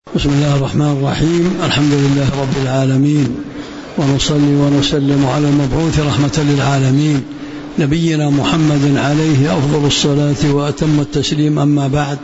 بسم الله الرحمن الرحيم. الحمد لله رب العالمين، ونصلي ونسلم على المبعوث رحمة للعالمين نبينا محمد عليه أفضل الصلاة وأتم التسليم. أما بعد،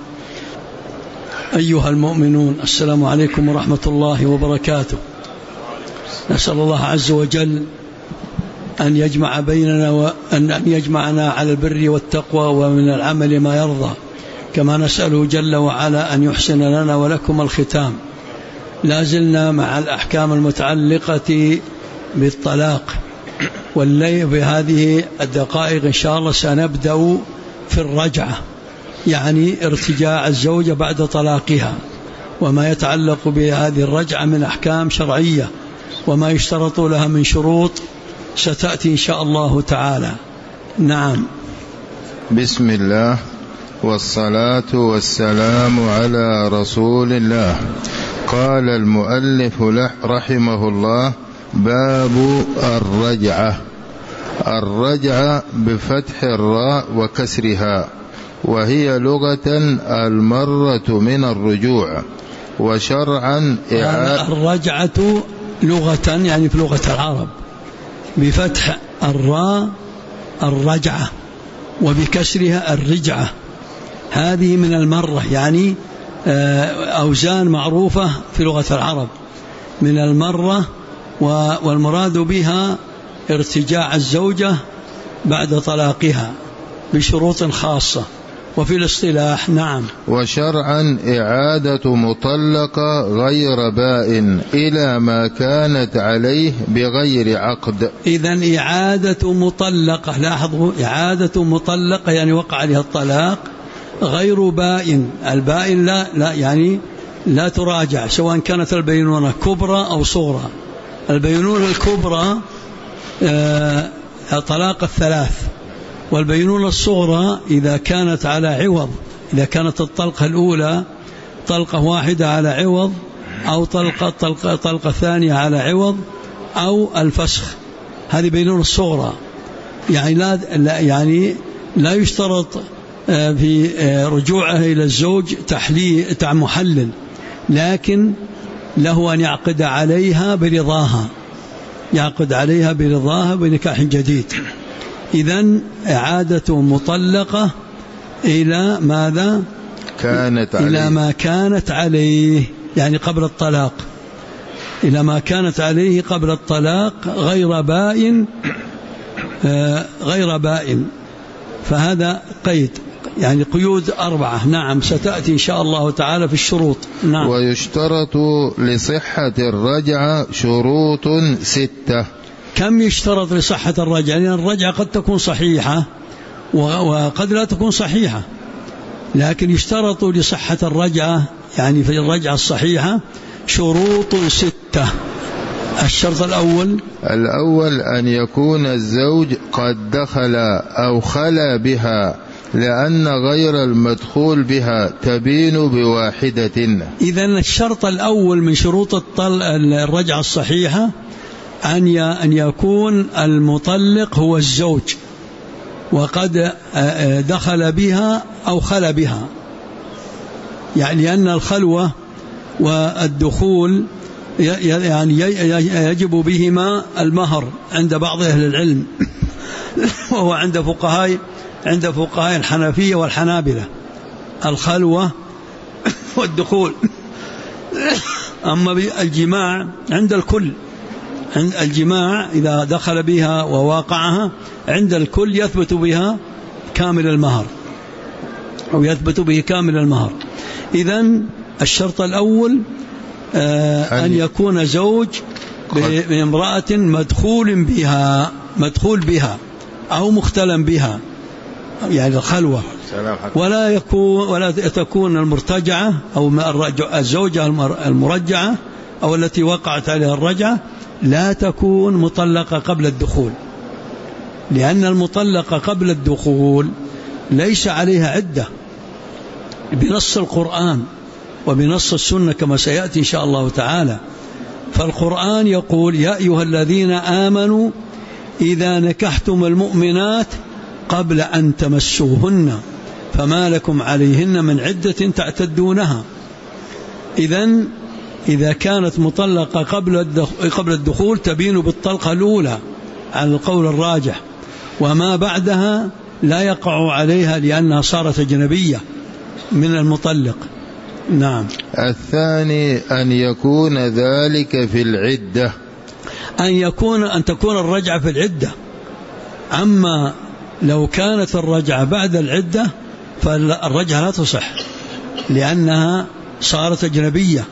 أيها المؤمنون، السلام عليكم ورحمة الله وبركاته. نسأل الله عز وجل أن يجمع بيننا وأن يجمعنا على البر والتقوى ومن العمل ما يرضى، كما نسأله جل وعلا أن يحسن لنا ولكم الختام. لازلنا مع الأحكام المتعلقة بالطلاق، والليل بهذه الدقائق إن شاء الله سنبدأ في الرجعة، يعني ارتجاع الزوجة بعد طلاقها، وما يتعلق بهذه الرجعة من أحكام شرعية، وما يشترط لها من شروط ستأتي إن شاء الله تعالى. نعم. بسم الله والصلاة والسلام على رسول الله. قال المؤلف رحمه الله: باب الرجعة. الرجعة بفتح الراء وكسرها، وهي لغة المرة من الرجوع، وشرعا الرجعة لغة يعني في لغة العرب بفتح الراء الرجعة وبكسرها الرجعة. هذه من المرة، يعني أوزان معروفة في لغة العرب من المرة، والمراد بها ارتجاع الزوجة بعد طلاقها بشروط خاصة. وفي الاصطلاح نعم. وشرعا إعادة مطلقة غير بائن إلى ما كانت عليه بغير عقد. إذن إعادة مطلقة، لاحظوا، إعادة مطلقة يعني وقع عليها الطلاق غير بائن. البائن لا يعني لا تراجع، سواء كانت البينونة كبرى أو صغرى. البينونة الكبرى طلاق الثلاث، والبينونة الصغرى إذا كانت على عوض، إذا كانت الطلقة الأولى طلقة واحدة على عوض، أو طلقة ثانية على عوض، أو الفسخ، هذه بينونة الصغرى. يعني لا يشترط في رجوعه إلى الزوج محلل، لكن له أن يعقد عليها برضاها بنكاح جديد. إذن إعادة مطلقة إلى ماذا؟ إلى ما كانت عليه، يعني قبل الطلاق، إلى ما كانت عليه قبل الطلاق غير بائن. فهذا قيد، يعني قيود 4. نعم، ستأتي إن شاء الله تعالى في الشروط. نعم. ويشترط لصحة الرجعة شروط 6. كم يشترط لصحة الرجعة؟ لأن الرجعة قد تكون صحيحة وقد لا تكون صحيحة، لكن يشترط لصحة الرجعة، يعني في الرجعة الصحيحة شروط 6. الشرط الأول أن يكون الزوج قد دخل أو خلا بها، لأن غير المدخول بها تبين بواحدة. إذن الشرط الأول من شروط الرجعة الصحيحة أن يكون المطلق هو الزوج وقد دخل بها أو خلا بها، يعني لأن الخلوة والدخول يعني يجب بهما المهر عند بعض أهل العلم، وهو عند فقهاء الحنفية والحنابلة الخلوة والدخول. أما الجماع عند الكل، عند الجماع إذا دخل بها وواقعها عند الكل يثبت بها كامل المهر، أو يثبت به كامل المهر. إذن الشرط الأول أن يكون زوج بامرأة مدخول بها أو مختلم بها، يعني الخلوة. ولا تكون المرتجعة أو الزوجة المرجعة أو التي وقعت عليها الرجعة لا تكون مطلقة قبل الدخول، لأن المطلقة قبل الدخول ليس عليها عدة بنص القرآن وبنص السنة كما سيأتي إن شاء الله تعالى. فالقرآن يقول: يا أيها الذين آمنوا إذا نكحتم المؤمنات قبل أن تمسوهن فما لكم عليهن من عدة تعتدونها. إذن إذا كانت مطلقة قبل الدخول تبين بالطلقة الأولى على القول الراجح، وما بعدها لا يقع عليها لأنها صارت أجنبية من المطلق. نعم. الثاني أن يكون ذلك في العدة، أن تكون الرجعة في العدة. أما لو كانت الرجعة بعد العدة فالرجعة لا تصح لأنها صارت أجنبية،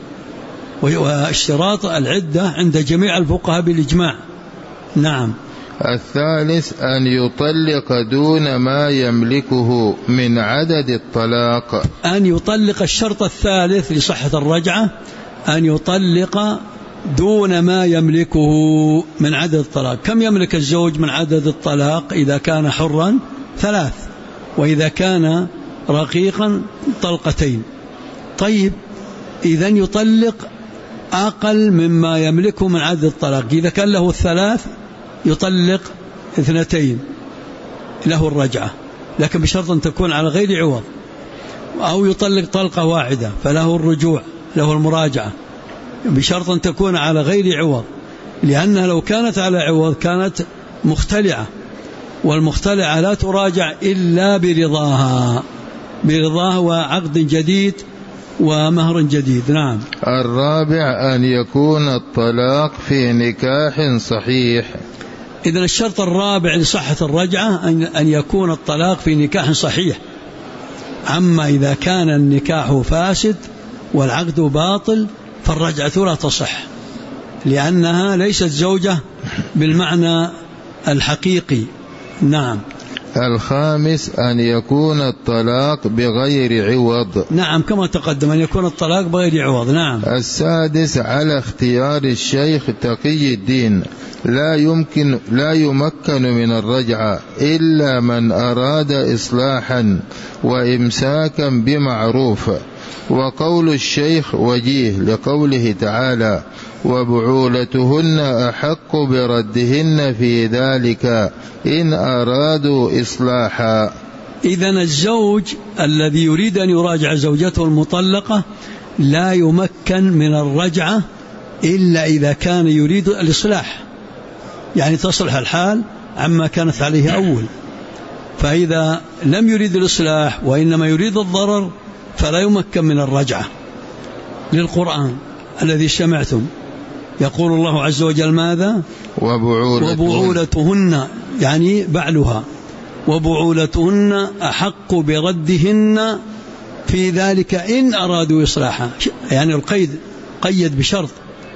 واشتراط العدة عند جميع الفقهاء بالإجماع. نعم. الثالث أن يطلق دون ما يملكه من عدد الطلاق، أن يطلق. الشرط الثالث لصحة الرجعة أن يطلق دون ما يملكه من عدد الطلاق. كم يملك الزوج من عدد الطلاق؟ إذا كان حرا 3، وإذا كان رقيقا 2. طيب، إذن يطلق أقل مما يملكه من عدد الطلاق. إذا كان له 3 يطلق 2 له الرجعة، لكن بشرط أن تكون على غير عوض، أو يطلق طلقة واحدة فله الرجوع، له المراجعة، بشرط أن تكون على غير عوض، لأنها لو كانت على عوض كانت مختلعة، والمختلعة لا تراجع إلا برضاها وعقد جديد ومهر جديد. نعم. الرابع أن يكون الطلاق في نكاح صحيح. إذن الشرط الرابع لصحة الرجعة أن يكون الطلاق في نكاح صحيح. أما إذا كان النكاح فاسد والعقد باطل فالرجعة لا تصح، لأنها ليست زوجة بالمعنى الحقيقي. نعم. الخامس أن يكون الطلاق بغير عوض. نعم، كما تقدم أن يكون الطلاق بغير عوض. نعم. السادس على اختيار الشيخ تقي الدين، لا يمكن من الرجعة إلا من أراد إصلاحا وإمساكا بمعروف. وقول الشيخ وجيه لقوله تعالى: وبعولتهن أحق بردهن في ذلك إن أرادوا إصلاحا. إذن الزوج الذي يريد أن يراجع زوجته المطلقة لا يمكن من الرجعة إلا إذا كان يريد الإصلاح، يعني تصلح الحال عما كانت عليه أول. فإذا لم يريد الإصلاح وإنما يريد الضرر فلا يمكن من الرجعة. للقرآن الذي سمعتم يقول الله عز وجل ماذا؟ وبعولتهن يعني بعلها، وبعولتهن أحق بردهن في ذلك إن أرادوا إصلاحا، يعني القيد قيد بشرط،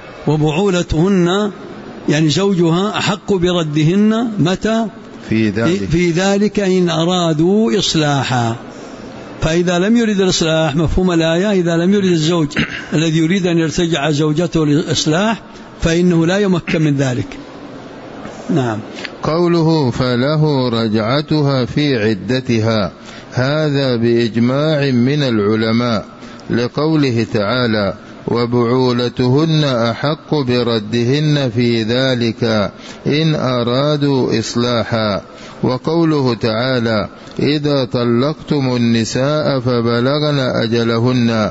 وبعولتهن يعني زوجها أحق بردهن متى؟ في ذلك إن أرادوا إصلاحا. فإذا لم يريد الإصلاح مفهوم الآية، إذا لم يريد الزوج الذي يريد أن يرتجع زوجته للإصلاح فإنه لا يمكن من ذلك. نعم. قوله فله رجعتها في عدتها، هذا بإجماع من العلماء، لقوله تعالى: وبعولتهن أحق بردهن في ذلك إن أرادوا إصلاحا. وقوله تعالى: إذا طلقتم النساء فبلغن أجلهن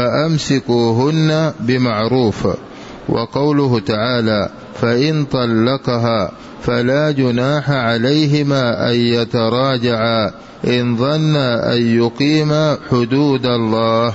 فأمسكوهن بمعروف. وقوله تعالى: فإن طلقها فلا جناح عليهما أن يتراجعا إن ظنا أن يقيما حدود الله.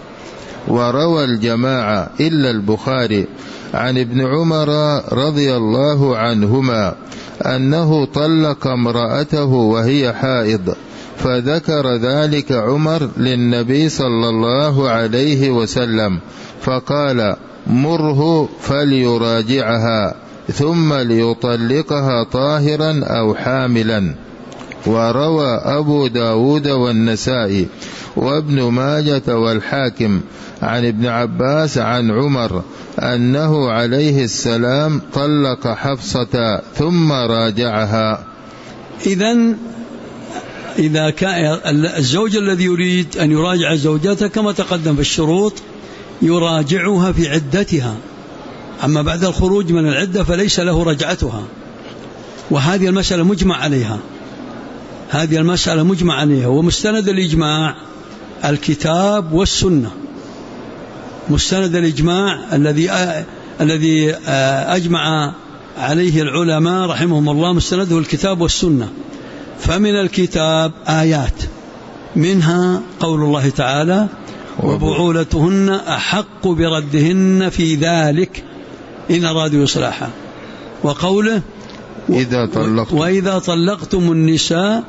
وروى الجماعة إلا البخاري عن ابن عمر رضي الله عنهما أنه طلق امرأته وهي حائض، فذكر ذلك عمر للنبي صلى الله عليه وسلم فقال: مره فليراجعها ثم ليطلقها طاهرا أو حاملا. وروى أبو داود والنسائي وابن ماجة والحاكم عن ابن عباس عن عمر أنه عليه السلام طلق حفصة ثم راجعها. إذن إذا كان الزوج الذي يريد أن يراجع زوجته كما تقدم في الشروط يراجعها في عدتها، أما بعد الخروج من العدة فليس له رجعتها. وهذه المسألة مجمع عليها، هذه المسألة مجمع عليها، ومستند الإجماع الكتاب والسنة. مستند الإجماع الذي أجمع عليه العلماء رحمهم الله مستنده الكتاب والسنة. فمن الكتاب آيات منها قول الله تعالى وبعولتهن أحق بردهن في ذلك إن أرادوا إصلاحا، وقوله وإذا طلقتم النساء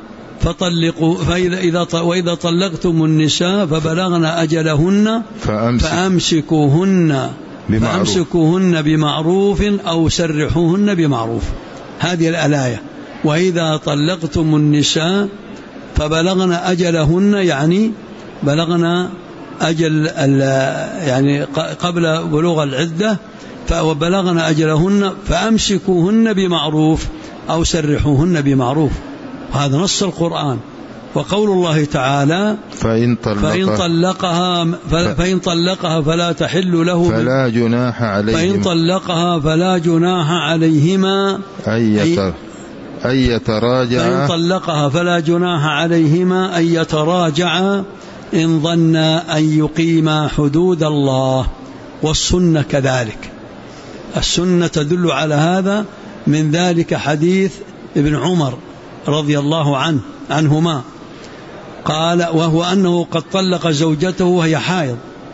وإذا طلقتم النساء فبلغن أجلهن فأمسكوهن بمعروف أو سرحوهن بمعروف. هذه الآية وإذا طلقتم النساء فبلغن أجلهن يعني بلغن أجل يعني قبل بلوغ العدة وبلغن أجلهن فأمسكوهن بمعروف أو سرحوهن بمعروف. هذا نص القرآن. وقول الله تعالى فإن طلقها فلا تحل له فلا جناح عليهما فإن طلقها فلا جناح عليهما أن يتراجعا إن ظنا أن يقيما حدود الله. والسنة كذلك، السنة تدل على هذا. من ذلك حديث ابن عمر رضي الله عنهما قال وهو أنه قد طلق زوجته وهي حائض،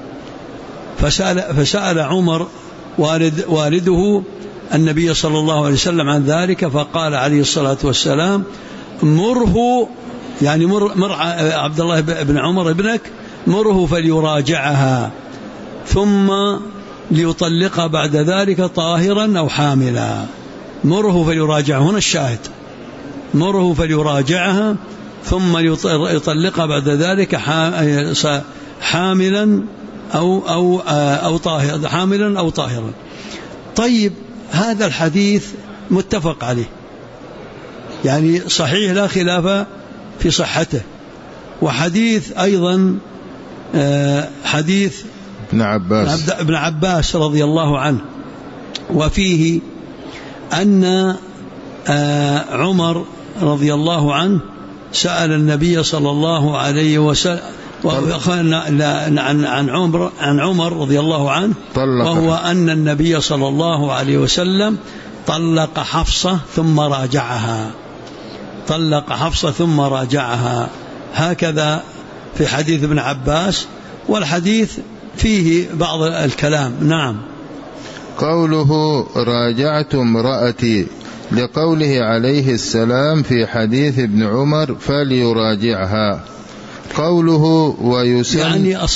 فسأل عمر والده النبي صلى الله عليه وسلم عن ذلك، فقال عليه الصلاة والسلام مره، يعني مر عبد الله بن عمر ابنك مره فليراجعها ثم ليطلقها بعد ذلك طاهرا أو حاملا. مره فليراجعها، هنا الشاهد، مره فليراجعها ثم يطلقها بعد ذلك حاملا أو طاهرا. طيب، هذا الحديث متفق عليه، يعني صحيح لا خلاف في صحته. وحديث أيضا حديث ابن عباس رضي الله عنه، وفيه أن عمر رضي الله عنه سأل النبي صلى الله عليه وسلم عن عمر رضي الله عنه، وهو أن النبي صلى الله عليه وسلم طلق حفصة ثم راجعها، هكذا في حديث ابن عباس. والحديث فيه بعض الكلام. نعم. قوله راجعت امرأتي لقوله عليه السلام في حديث ابن عمر فليراجعها. قوله ويسن، يعني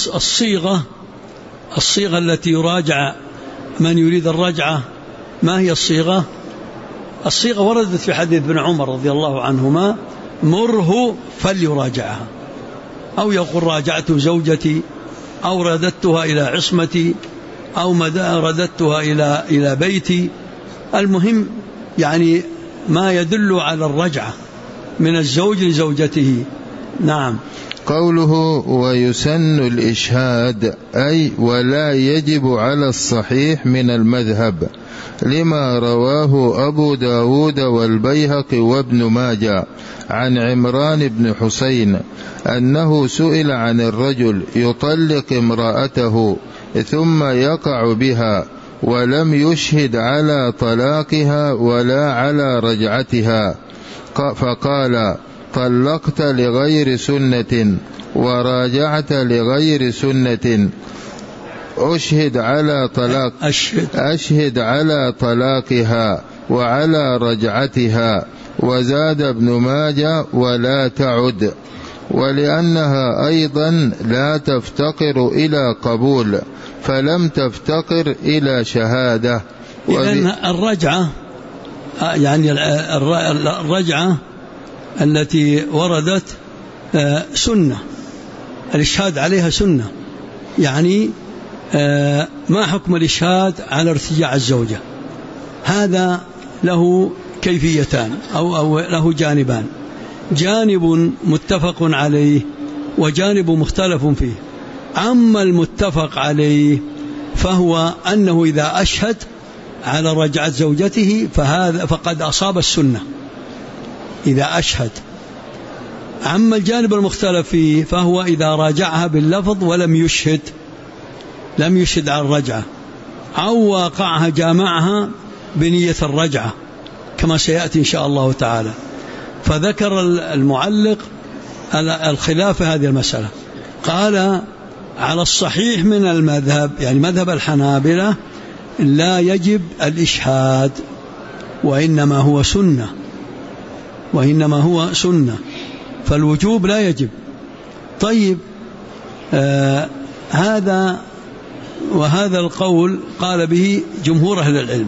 الصيغة التي يراجع من يريد الرجعة، ما هي الصيغة؟ الصيغة وردت في حديث ابن عمر رضي الله عنهما مره فليراجعها، أو يقول راجعت زوجتي، أو رددتها إلى عصمتي، أو رددتها إلى بيتي. المهم يعني ما يدل على الرجعة من الزوج لزوجته. نعم. قوله ويسن الإشهاد أي ولا يجب على الصحيح من المذهب، لما رواه أبو داود والبيهقي وابن ماجه عن عمران بن حسين أنه سئل عن الرجل يطلق امرأته ثم يقع بها ولم يشهد على طلاقها ولا على رجعتها، فقال طلقت لغير سنة وراجعت لغير سنة، أشهد على طلاقها وعلى رجعتها. وزاد ابن ماجه ولا تعد، ولأنها أيضا لا تفتقر إلى قبول فلم تفتقر إلى شهادة. إذن الرجعة، يعني الرجعة التي وردت سنة، الإشهاد عليها سنة. يعني ما حكم الإشهاد على ارتجاع الزوجة؟ هذا له كيفيتان أو له جانبان، جانب متفق عليه وجانب مختلف فيه. أما المتفق عليه فهو أنه إذا أشهد على رجعة زوجته فقد أصاب السنة إذا أشهد. أما الجانب المختلف فيه فهو إذا راجعها باللفظ ولم يشهد، لم يشهد على الرجعة، أو واقعها جامعها بنية الرجعة كما سيأتي إن شاء الله تعالى. فذكر المعلق الخلاف في هذه المسألة، قال على الصحيح من المذهب، يعني مذهب الحنابلة، لا يجب الإشهاد وإنما هو سنة، فالوجوب لا يجب. طيب، وهذا القول قال به جمهور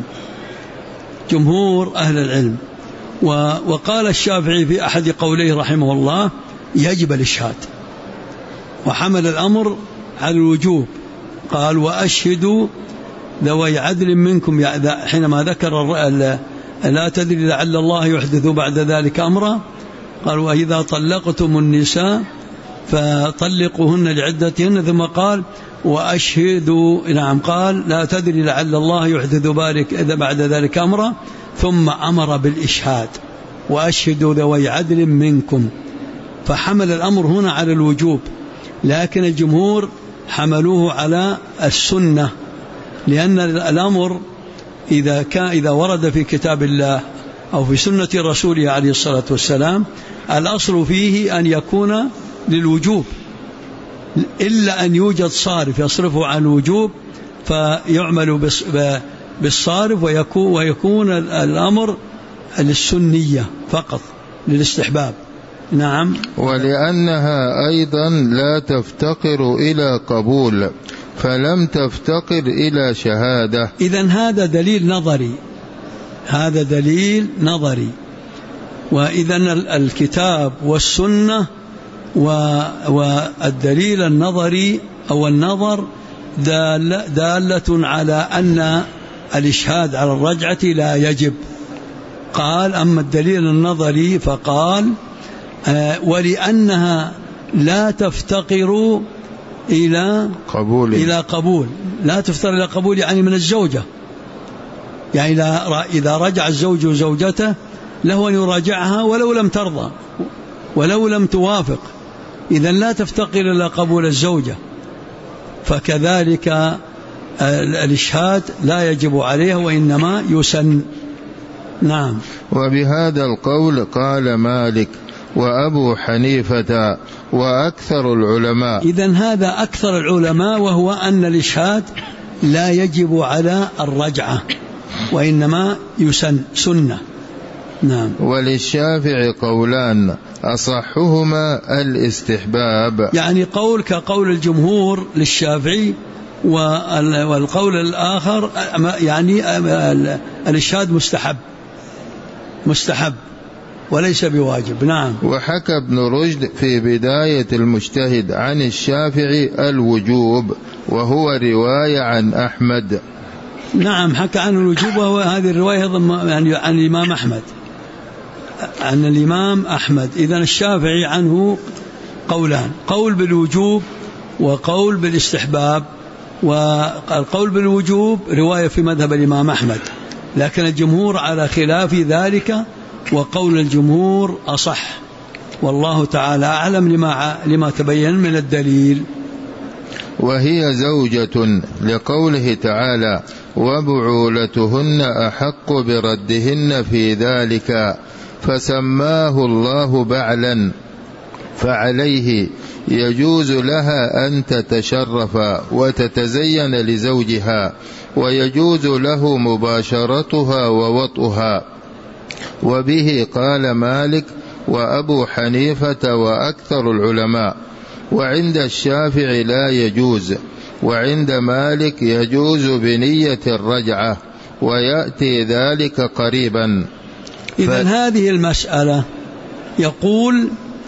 أهل العلم. وقال الشافعي في أحد قوليه رحمه الله يجب الإشهاد، وحمل الأمر على الوجوب، قال وأشهدوا ذوي عدل منكم، حينما ذكر لا تدري لعل الله يحدث بعد ذلك أمرا، قال وإذا طلقتم النساء فطلقوهن لعدتهن، ثم قال وأشهدوا، نعم، قال لا تدري لعل الله يحدث بعد ذلك أمرا، ثم أمر بالإشهاد وأشهدوا ذوي عدل منكم، فحمل الأمر هنا على الوجوب، لكن الجمهور حملوه على السنة، لأن الأمر إذا ورد في كتاب الله أو في سنة رسوله عليه الصلاة والسلام الأصل فيه أن يكون للوجوب، إلا أن يوجد صارف يصرفه عن الوجوب فيعمل بالصارف، ويكون الأمر للسنية فقط، للاستحباب. نعم. ولأنها أيضا لا تفتقر إلى قبول، فلم تفتقر إلى شهادة. إذن هذا دليل نظري، وإذن الكتاب والسنة والدليل النظري أو النظر دالة على أن الإشهاد على الرجعة لا يجب. قال أما الدليل النظري فقال ولأنها لا تفتقر إلى قبول، لا تفتقر إلى قبول، يعني من الزوجة، يعني إذا رجع الزوج زوجته له أن يراجعها ولو لم ترضى ولو لم توافق، إذن لا تفتقر إلى قبول الزوجة، فكذلك الإشهاد لا يجب عليها وإنما يسن. نعم. وبهذا القول قال مالك وأبو حنيفة وأكثر العلماء. إذن هذا أكثر العلماء، وهو أن الإشهاد لا يجب على الرجعة وإنما يسن سنة. نعم. وللشافعي قولان أصحهما الاستحباب، يعني قول كقول الجمهور للشافعي، والقول الآخر يعني الإشهاد مستحب وليس بواجب. نعم. وحكى ابن رشد في بداية المجتهد عن الشافعي الوجوب، وهو رواية عن أحمد. نعم، حكى عن الوجوب، وهو هذه الرواية يعني عن الإمام أحمد. إذن الشافعي عنه قولان، قول بالوجوب وقول بالاستحباب، والقول بالوجوب رواية في مذهب الإمام أحمد، لكن الجمهور على خلاف ذلك، وقول الجمهور أصح، والله تعالى أعلم لما تبين من الدليل. وهي زوجة لقوله تعالى وبعولتهن أحق بردهن في ذلك، فسماه الله بعلا، فعليه يجوز لها أن تتشرف وتتزين لزوجها، ويجوز له مباشرتها ووطئها. وبه قال مالك وأبو حنيفة وأكثر العلماء، وعند الشافعي لا يجوز، وعند مالك يجوز بنية الرجعة، ويأتي ذلك قريبا. إذن هذه المسألة يقول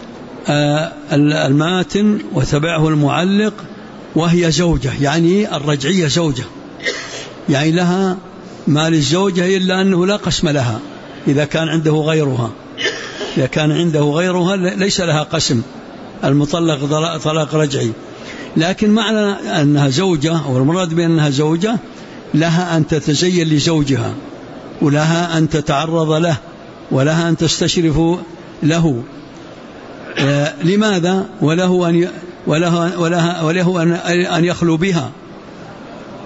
الماتن وتبعه المعلق وهي زوجة، يعني الرجعية زوجة، يعني لها مال الزوجة، إلا أنه لا قسم لها إذا كان عنده غيرها، إذا كان عنده غيرها ليس لها قسم، المطلق طلاق رجعي. لكن معنى أنها زوجة، أو المراد بأنها زوجة، لها أن تتزين لزوجها، ولها أن تتعرض له، ولها أن تستشرف له. لماذا؟ وله أن يخلو بها،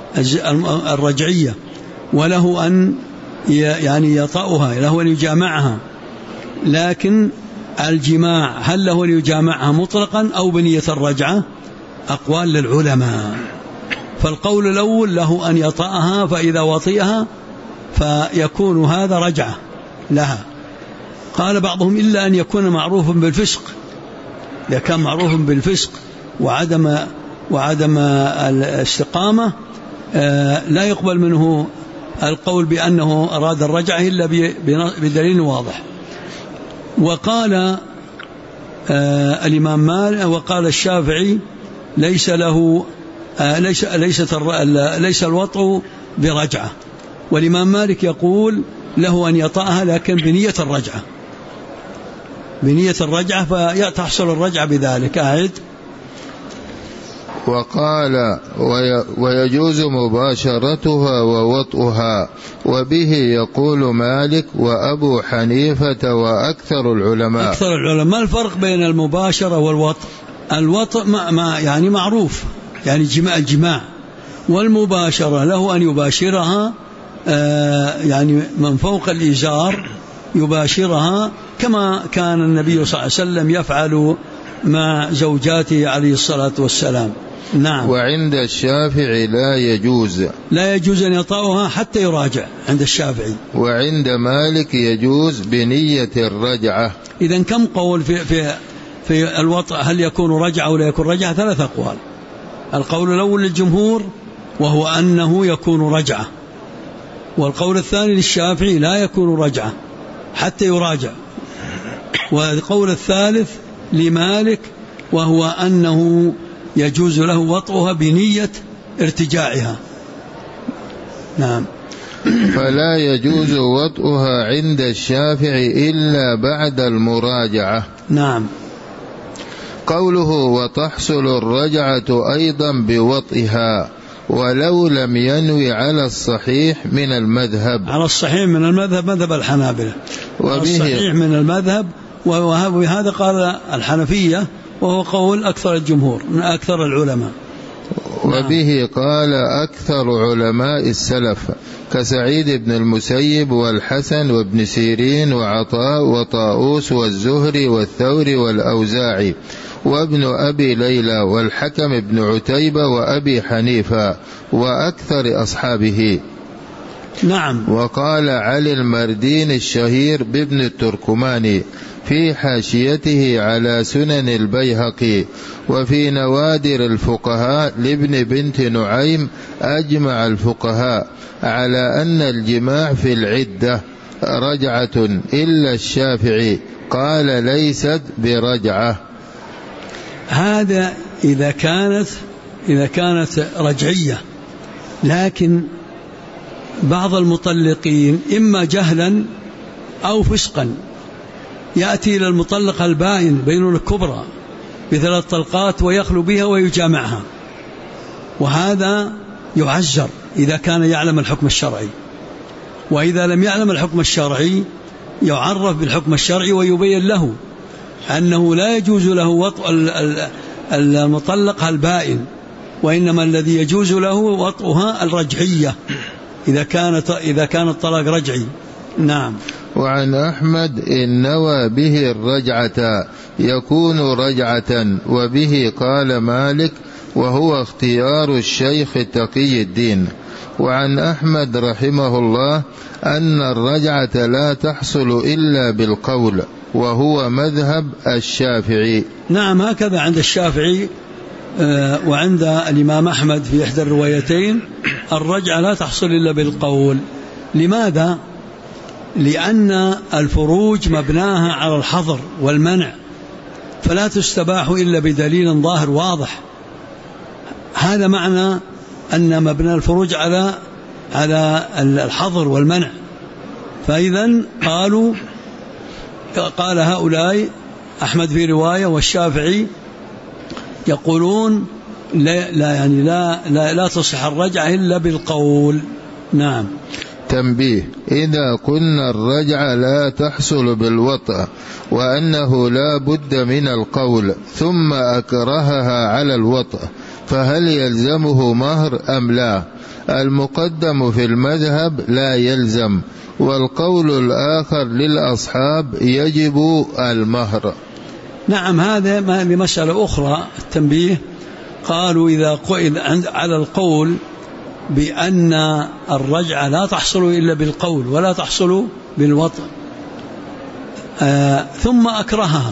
الرجعية، وله أن يعني يطأها، له أن يجامعها، لكن الجماع هل له أن يجامعها مطلقا أو بنية الرجعة؟ أقوال للعلماء. فالقول الأول له أن يطأها، فإذا وطئها فيكون هذا رجعة لها. قال بعضهم إلا أن يكون معروفا بالفسق، إذا كان معروف بالفسق وعدم الاستقامة لا يقبل منه القول بأنه أراد الرجعة إلا بدليل واضح. وقال الإمام مالك وقال الشافعي ليس الوطء برجعة، والإمام مالك يقول له أن يطأها لكن بنية الرجعة فتحصل الرجعة بذلك. أعد. وقال ويجوز مباشرتها ووطئها، وبه يقول مالك وأبو حنيفة وأكثر العلماء. ما الفرق بين المباشرة والوطء؟ الوطء يعني معروف، يعني الجماع، والمباشرة له أن يباشرها يعني من فوق الإزار يباشرها، كما كان النبي صلى الله عليه وسلم يفعل مع زوجاته عليه الصلاة والسلام. نعم. وعند الشافعي لا يجوز أن يطأها حتى يراجع عند الشافعي. وعند مالك يجوز بنية الرجعة. إذن كم قول في الوطأ؟ هل يكون رجعة ولا يكون رجعة؟ 3 أقوال. القول الأول للجمهور وهو أنه يكون رجعة، والقول الثاني للشافعي لا يكون رجعة حتى يراجع، والقول الثالث لمالك وهو أنه يجوز له وطئها بنية ارتجاعها. نعم. فلا يجوز وطئها عند الشافعي إلا بعد المراجعة. نعم. قوله وتحصل الرجعة أيضا بوطئها ولو لم ينوي على الصحيح من المذهب. على الصحيح من المذهب مذهب الحنابلة، على الصحيح من المذهب، وهذا قال الحنفية وهو قول أكثر الجمهور من أكثر العلماء. وبه قال أكثر علماء السلف كسعيد بن المسيب والحسن وابن سيرين وعطاء وطاؤوس والزهري والثوري والأوزاعي وابن أبي ليلى والحكم بن عتيبة وأبي حنيفة وأكثر أصحابه. نعم. وقال علي المردين الشهير بابن التركماني في حاشيته على سنن البيهقي وفي نوادر الفقهاء لابن بنت نعيم أجمع الفقهاء على أن الجماع في العدة رجعة إلا الشافعي قال ليست برجعة. هذا إذا كانت رجعية، لكن بعض المطلقين إما جهلا أو فسقا يأتي إلى المطلقة البائن بين الكبرى ب3 طلقات ويخلو بها ويجامعها، وهذا يعزر إذا كان يعلم الحكم الشرعي، وإذا لم يعلم الحكم الشرعي يعرف بالحكم الشرعي ويبين له أنه لا يجوز له وطء المطلقة البائن، وإنما الذي يجوز له وطئها الرجعية إذا كان الطلاق رجعي. نعم. وعن أحمد إن نوى به الرجعة يكون رجعة، وبه قال مالك وهو اختيار الشيخ تقي الدين. وعن أحمد رحمه الله أن الرجعة لا تحصل إلا بالقول، وهو مذهب الشافعي. نعم، هكذا عند الشافعي وعند الإمام أحمد في إحدى الروايتين الرجعة لا تحصل إلا بالقول. لماذا؟ لأن الفروج مبناها على الحظر والمنع، فلا تستباح إلا بدليل ظاهر واضح. هذا معنى أن مبنى الفروج على الحظر والمنع. فإذا قال هؤلاء أحمد في رواية والشافعي يقولون لا تصح الرجعة إلا بالقول. نعم. تنبيه: إذا قلنا الرجعة لا تحصل بالوطء وأنه لا بد من القول ثم أكرهها على الوطء، فهل يلزمه مهر أم لا؟ المقدم في المذهب لا يلزم، والقول الآخر للأصحاب يجب المهر. نعم، هذا مسألة أخرى التنبيه. قالوا إذا على القول بأن الرجعة لا تحصل إلا بالقول ولا تحصل بالوطء، ثم أكرهها،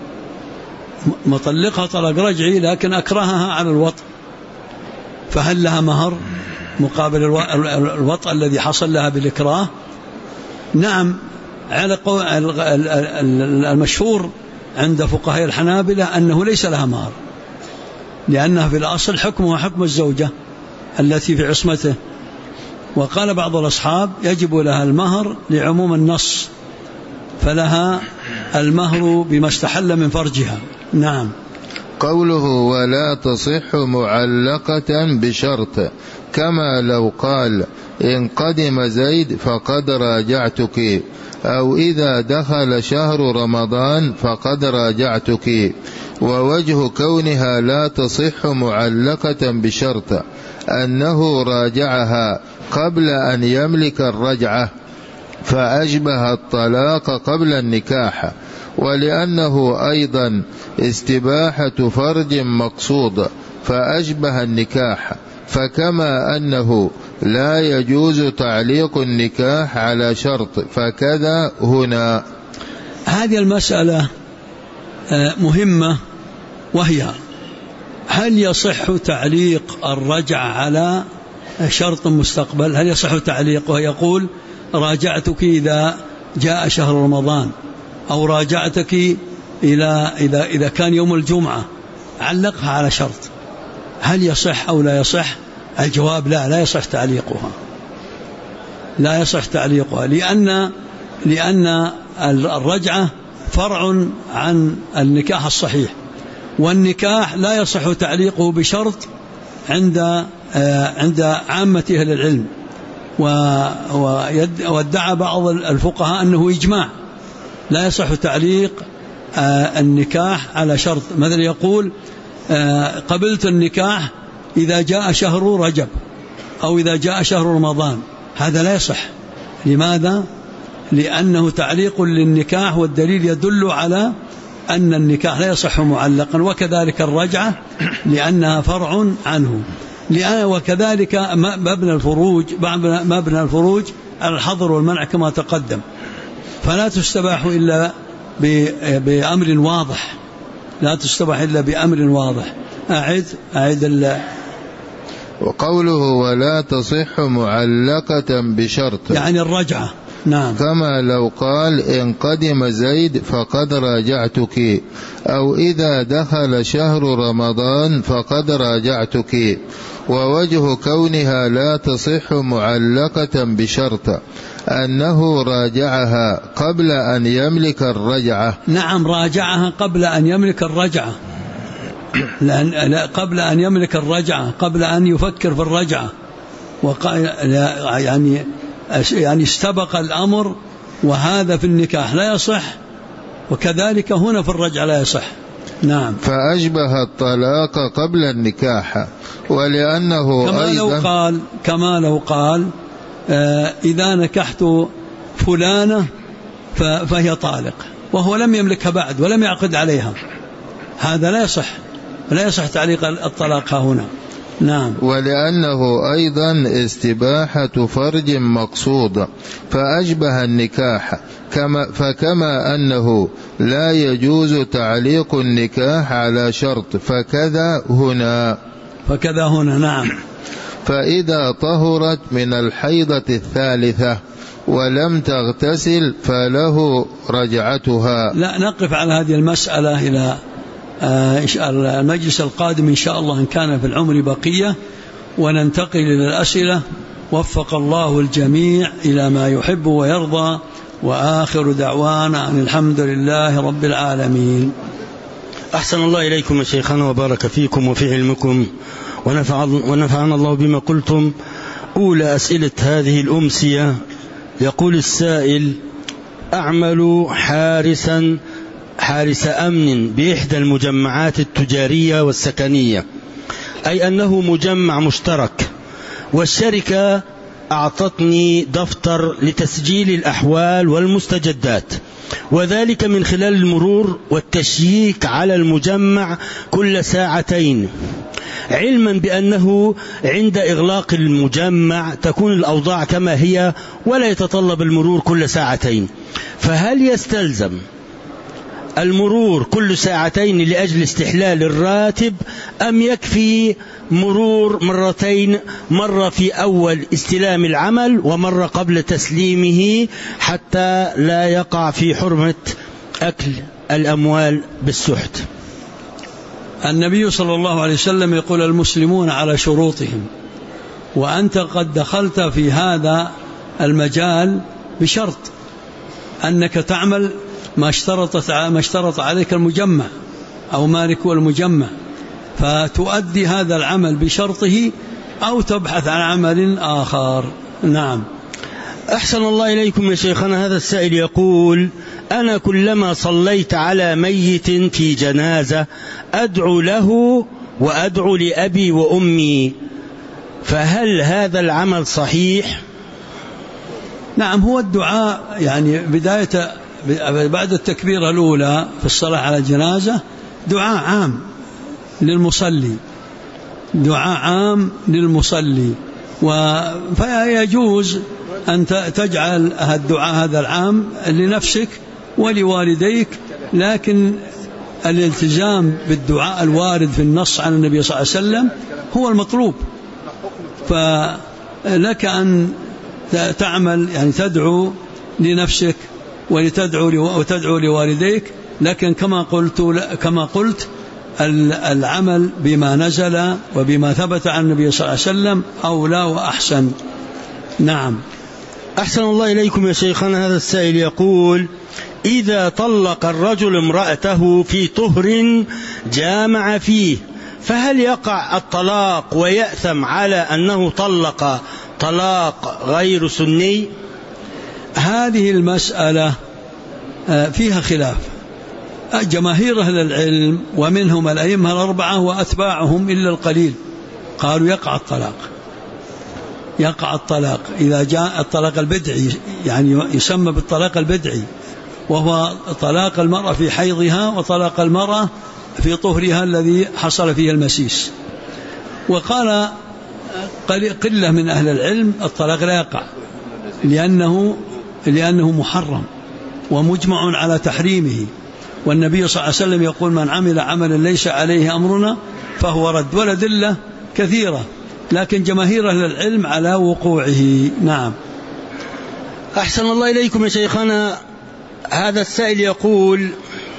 مطلقها طلاق رجعي لكن أكرهها على الوطء، فهل لها مهر مقابل الوطء الذي حصل لها بالإكراه؟ نعم، على المشهور عند فقهاء الحنابلة أنه ليس لها مهر، لأنها في الأصل حكمها حكم الزوجة التي في عصمته. وقال بعض الأصحاب يجب لها المهر لعموم النص، فلها المهر بما استحل من فرجها. نعم. قوله ولا تصح معلقة بشرط، كما لو قال إن قدم زيد فقد راجعتك، أو إذا دخل شهر رمضان فقد راجعتك. ووجه كونها لا تصح معلقة بشرط أنه راجعها قبل أن يملك الرجعة، فأشبه الطلاق قبل النكاح، ولأنه أيضا استباحة فرج مقصود فأشبه النكاح، فكما أنه لا يجوز تعليق النكاح على شرط فكذا هنا. هذه المسألة مهمة، وهي هل يصح تعليق الرجع على شرط مستقبل؟ هل يصح تعليقه؟ يقول راجعتك إذا جاء شهر رمضان، أو راجعتك إذا كان يوم الجمعة، علقها على شرط، هل يصح أو لا يصح؟ الجواب لا يصح تعليقها، لا يصح تعليقها، لأن الرجعة فرع عن النكاح الصحيح، والنكاح لا يصح تعليقه بشرط عند عامة أهل العلم، وادعى بعض الفقهاء أنه إجماع لا يصح تعليق النكاح على شرط. مثلا يقول قبلت النكاح إذا جاء شهر رجب أو إذا جاء شهر رمضان، هذا لا يصح. لماذا؟ لأنه تعليق للنكاح، والدليل يدل على أن النكاح لا يصح معلقا، وكذلك الرجعة لأنها فرع عنه. وكذلك مبنى الفروج على الحظر والمنع كما تقدم، فلا تستباح إلا بأمر واضح، لا تستباح إلا بأمر واضح. أعد وقوله ولا تصح معلقة بشرط، يعني الرجعة. نعم. كما لو قال إن قدم زيد فقد راجعتك، أو إذا دخل شهر رمضان فقد راجعتك. ووجه كونها لا تصح معلقة بشرط أنه راجعها قبل أن يملك الرجعة. نعم، راجعها قبل أن يملك الرجعة، قبل أن يملك الرجعة، قبل أن يفكر في الرجعة، يعني استبق الأمر، وهذا في النكاح لا يصح، وكذلك هنا في الرجعة لا يصح. نعم. فأشبه الطلاق قبل النكاح، ولأنه كما لو قال إذا نكحت فلانة فهي طالق، وهو لم يملكها بعد ولم يعقد عليها، هذا لا يصح تعليق الطلاق هنا. نعم. ولأنه أيضا استباحة فرج مقصود فأشبه النكاح، فكما أنه لا يجوز تعليق النكاح على شرط فكذا هنا. نعم. فإذا طهرت من الحيضة الثالثة ولم تغتسل فله رجعتها. لا، نقف على هذه المسألة إلى المجلس القادم إن شاء الله إن كان في العمر بقية، وننتقل إلى الأسئلة. وفق الله الجميع إلى ما يحب ويرضى، وآخر دعوانا أن الحمد لله رب العالمين. أحسن الله إليكم يا شيخنا وبارك فيكم وفي علمكم، ونفعنا الله بما قلتم. أولى أسئلة هذه الأمسية، يقول السائل: أعمل حارس أمن بإحدى المجمعات التجارية والسكنية، أي أنه مجمع مشترك، والشركة أعطتني دفتر لتسجيل الأحوال والمستجدات، وذلك من خلال المرور والتشييك على المجمع كل ساعتين، علما بأنه عند إغلاق المجمع تكون الأوضاع كما هي ولا يتطلب المرور كل ساعتين، فهل يستلزم المرور كل ساعتين لأجل استحلال الراتب، أم يكفي مرور مرتين، مرة في أول استلام العمل ومرة قبل تسليمه، حتى لا يقع في حرمة أكل الأموال بالسحت؟ النبي صلى الله عليه وسلم يقول: المسلمون على شروطهم، وأنت قد دخلت في هذا المجال بشرط أنك تعمل ما اشترط عليك المجمع أو مالك المجمع، فتؤدي هذا العمل بشرطه أو تبحث عن عمل آخر. نعم. أحسن الله إليكم يا شيخنا. هذا السائل يقول: أنا كلما صليت على ميت في جنازة أدعو له وأدعو لأبي وأمي، فهل هذا العمل صحيح؟ نعم، هو الدعاء يعني بداية بعد التكبيرة الأولى في الصلاة على الجنازة دعاء عام للمصلي، دعاء عام للمصلي، فيجوز أن تجعل الدعاء هذا العام لنفسك ولوالديك، لكن الالتزام بالدعاء الوارد في النص عن النبي صلى الله عليه وسلم هو المطلوب. فلك أن تعمل يعني تدعو لنفسك وتدعو لوالديك، لكن كما قلت العمل بما نزل وبما ثبت عن النبي صلى الله عليه وسلم أولى وأحسن. نعم. أحسن الله إليكم يا شيخنا. هذا السائل يقول: إذا طلق الرجل امرأته في طهر جامع فيه، فهل يقع الطلاق ويأثم على أنه طلق طلاق غير سني؟ هذه المسألة فيها خلاف. جماهير أهل العلم ومنهم الأئمة الأربعة وأتباعهم إلا القليل قالوا يقع الطلاق إذا جاء الطلاق البدعي، يعني يسمى بالطلاق البدعي، وهو طلاق المرأة في حيضها وطلاق المرأة في طهرها الذي حصل فيه المسيس. وقال قلة من أهل العلم الطلاق لا يقع لأنه محرم ومجمع على تحريمه، والنبي صلى الله عليه وسلم يقول: من عمل عملا ليس عليه أمرنا فهو رد. والأدلة كثيرة، لكن جماهير أهل العلم على وقوعه. نعم. أحسن الله إليكم يا شيخنا. هذا السائل يقول: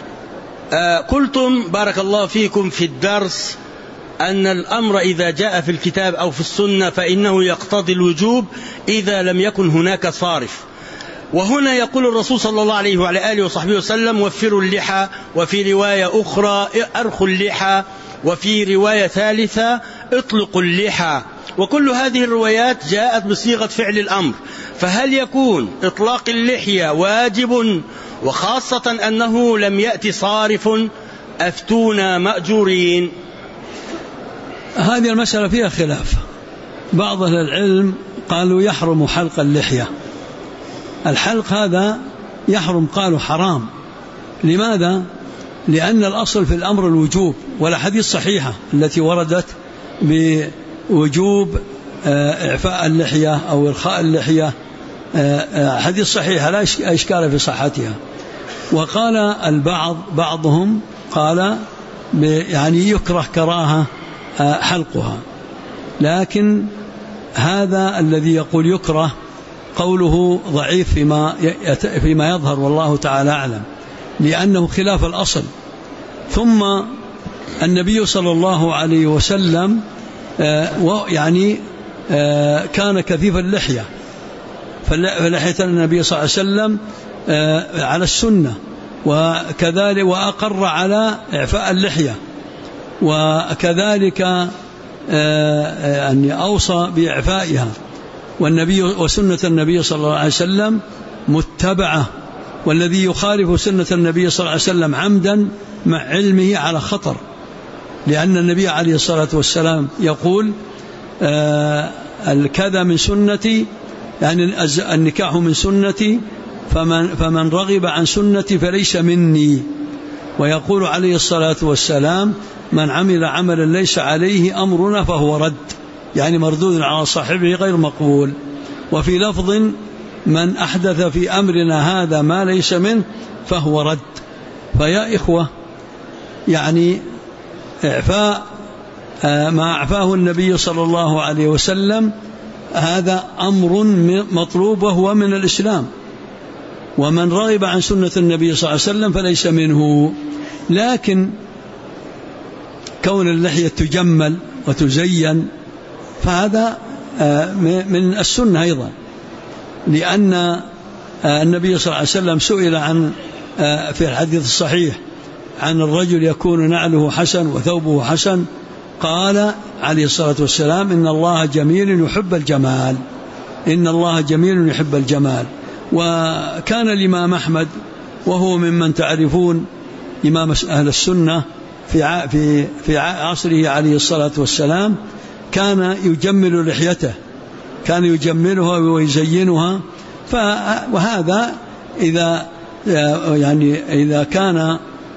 قلتم بارك الله فيكم في الدرس أن الأمر إذا جاء في الكتاب أو في السنة فإنه يقتضي الوجوب إذا لم يكن هناك صارف، وهنا يقول الرسول صلى الله عليه وعلى آله وصحبه وسلم: وفروا اللحى، وفي رواية أخرى: أرخوا اللحى، وفي رواية ثالثة: اطلقوا اللحى. وكل هذه الروايات جاءت بصيغة فعل الأمر، فهل يكون إطلاق اللحية واجب، وخاصة أنه لم يأتي صارف؟ أفتونا مأجورين. هذه المسألة فيها خلاف. بعض أهل العلم قالوا يحرم حلق اللحية، الحلق هذا يحرم، قالوا حرام. لماذا؟ لأن الأصل في الأمر الوجوب، والأحاديث صحيحة التي وردت بوجوب إعفاء اللحية أو إرخاء اللحية، حديث صحيحة لا إشكال في صحتها. وقال بعضهم قال يعني يكره كراهة حلقها، لكن هذا الذي يقول يكره قوله ضعيف فيما يظهر، والله تعالى أعلم، لأنه خلاف الأصل. ثم النبي صلى الله عليه وسلم يعني كان كثيف اللحية، فلحية النبي صلى الله عليه وسلم على السنة، وكذلك وأقر على إعفاء اللحية، وكذلك يعني أوصى بإعفائها، والنبي وسنة النبي صلى الله عليه وسلم متبعة، والذي يخالف سنة النبي صلى الله عليه وسلم عمدا مع علمه على خطر، لأن النبي عليه الصلاة والسلام يقول: الكذا من سنتي، يعني النكاح من سنتي، فمن رغب عن سنتي فليس مني. ويقول عليه الصلاة والسلام: من عمل عملا ليس عليه أمرنا فهو رد، يعني مردود على صاحبه غير مقبول. وفي لفظ: من أحدث في أمرنا هذا ما ليس منه فهو رد. فيا إخوة، يعني إعفاء ما أعفاه النبي صلى الله عليه وسلم هذا أمر مطلوب وهو من الإسلام، ومن رغب عن سنة النبي صلى الله عليه وسلم فليس منه. لكن كون اللحية تجمل وتزين فهذا من السنة أيضا، لأن النبي صلى الله عليه وسلم سئل عن في الحديث الصحيح عن الرجل يكون نعله حسن وثوبه حسن، قال عليه الصلاة والسلام: إن الله جميل يحب الجمال، إن الله جميل يحب الجمال. وكان الإمام أحمد وهو ممن تعرفون إمام أهل السنة في عصره عليه الصلاة والسلام كان يجمل لحيته، كان يجملها ويزينها. وهذا إذا كان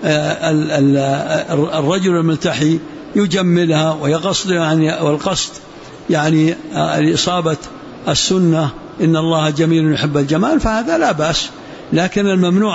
الرجل الملتحي يجملها ويقصد والقصد يعني إصابة السنة، إن الله جميل يحب الجمال، فهذا لا بأس. لكن الممنوع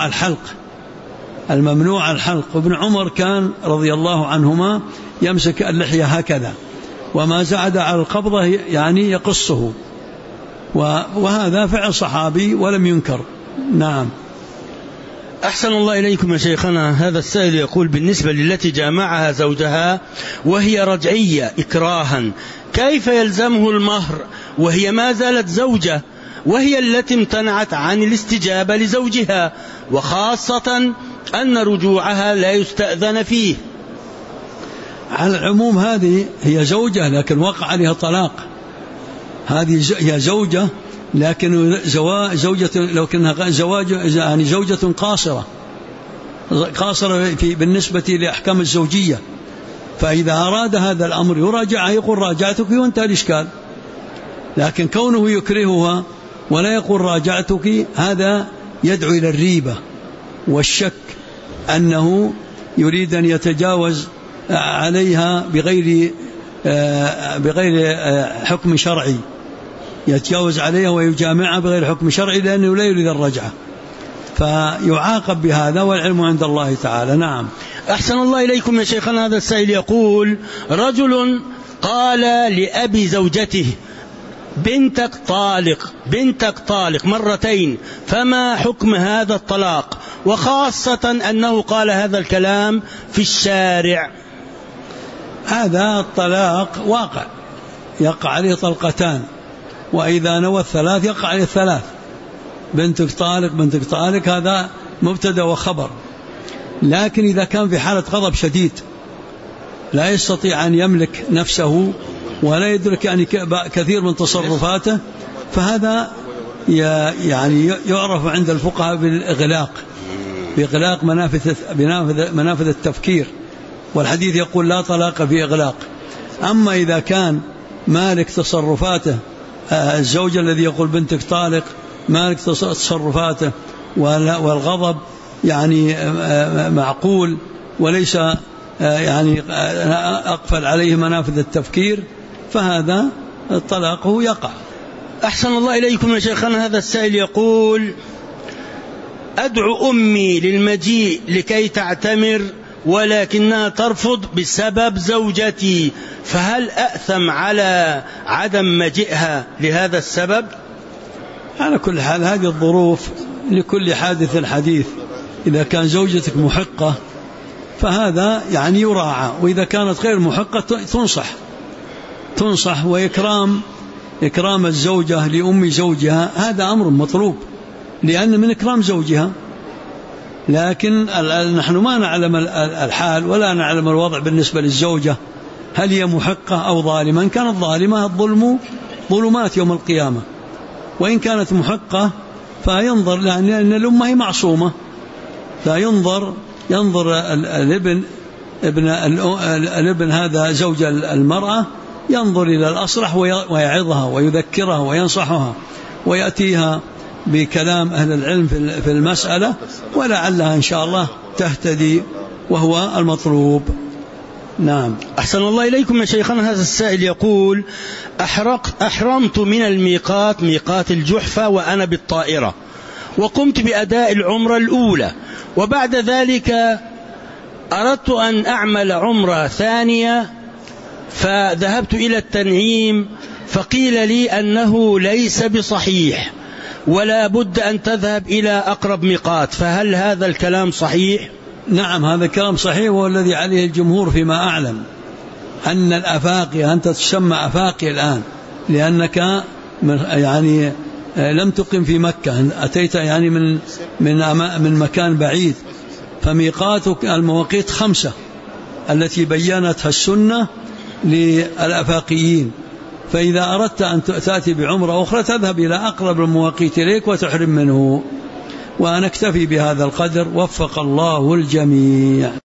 الحلق. وابن عمر كان رضي الله عنهما يمسك اللحية هكذا، وما زعد على القبضة يعني يقصه، وهذا فعل صحابي ولم ينكر. نعم. أحسن الله إليكم يا شيخنا. هذا السائل يقول: بالنسبة للتي جامعها زوجها وهي رجعية إكراها، كيف يلزمه المهر وهي ما زالت زوجة، وهي التي امتنعت عن الاستجابة لزوجها، وخاصة أن رجوعها لا يستأذن فيه؟ على العموم هذه هي زوجة لكن وقع عليها طلاق، هذه هي زوجة لكن زوجة لكنها زواج يعني زوجة قاصرة بالنسبة لأحكام الزوجية. فإذا أراد هذا الأمر يراجعها، يقول راجعتك وانتهى الإشكال. لكن كونه يكرهها ولا يقول راجعتك هذا يدعو إلى الريبة والشك أنه يريد أن يتجاوز عليها بغير حكم شرعي، يتجاوز عليها ويجامعها بغير حكم شرعي لأنه لا يريد الرجعة، فيعاقب بهذا، والعلم عند الله تعالى. نعم. أحسن الله إليكم يا شيخنا. هذا السائل يقول: رجل قال لأبي زوجته: بنتك طالق مرتين، فما حكم هذا الطلاق، وخاصة أنه قال هذا الكلام في الشارع؟ هذا الطلاق واقع، يقع عليه طلقتان، وإذا نوى الثلاث يقع عليه الثلاث. بنتك طالق هذا مبتدأ وخبر. لكن إذا كان في حالة غضب شديد لا يستطيع أن يملك نفسه ولا يدرك يعني كثير من تصرفاته، فهذا يعني يعرف عند الفقهاء بإغلاق منافذ التفكير، والحديث يقول: لا طلاق في إغلاق. أما إذا كان مالك تصرفاته، الزوج الذي يقول بنتك طالق مالك تصرفاته والغضب يعني معقول وليس يعني أقفل عليه منافذ التفكير، فهذا طلاقه يقع. أحسن الله إليكم يا شيخنا. هذا السائل يقول: أدعو أمي للمجيء لكي تعتمر ولكنها ترفض بسبب زوجتي، فهل أأثم على عدم مجيئها لهذا السبب؟ على كل حال هذه الظروف لكل حادث حديث. إذا كان زوجتك محقة فهذا يعني يراعى، وإذا كانت غير محقة تنصح وإكرام الزوجة لأم زوجها هذا أمر مطلوب، لأن من إكرام زوجها. لكن نحن ما نعلم الحال ولا نعلم الوضع بالنسبة للزوجة، هل هي محقة أو ظالمة. إن كانت ظالمة الظلم ظلمات يوم القيامة، وإن كانت محقة فينظر، لأن الأمة هي معصومة، فينظر الابن هذا زوج المرأة ينظر إلى الأصلح ويعظها ويذكرها وينصحها ويأتيها بكلام أهل العلم في المسألة، ولعلها إن شاء الله تهتدي، وهو المطلوب. نعم. أحسن الله إليكم يا شيخنا. هذا السائل يقول: أحرمت من الميقات، ميقات الجحفة، وأنا بالطائرة، وقمت بأداء العمرة الأولى، وبعد ذلك أردت أن أعمل عمرة ثانية، فذهبت إلى التنعيم فقيل لي أنه ليس بصحيح ولا بد أن تذهب إلى أقرب ميقات، فهل هذا الكلام صحيح؟ نعم، هذا الكلام صحيح، والذي عليه الجمهور فيما أعلم أن الأفاقي، أنت تسمى أفاقي الآن لأنك يعني لم تقم في مكة، أتيت يعني من مكان بعيد، فميقاتك المواقيت 5 التي بيّنتها السنة للأفاقيين، فإذا أردت أن تأتي بعمرة أخرى تذهب إلى أقرب المواقيت إليك وتحرم منه. وأنا أكتفي بهذا القدر، وفق الله الجميع.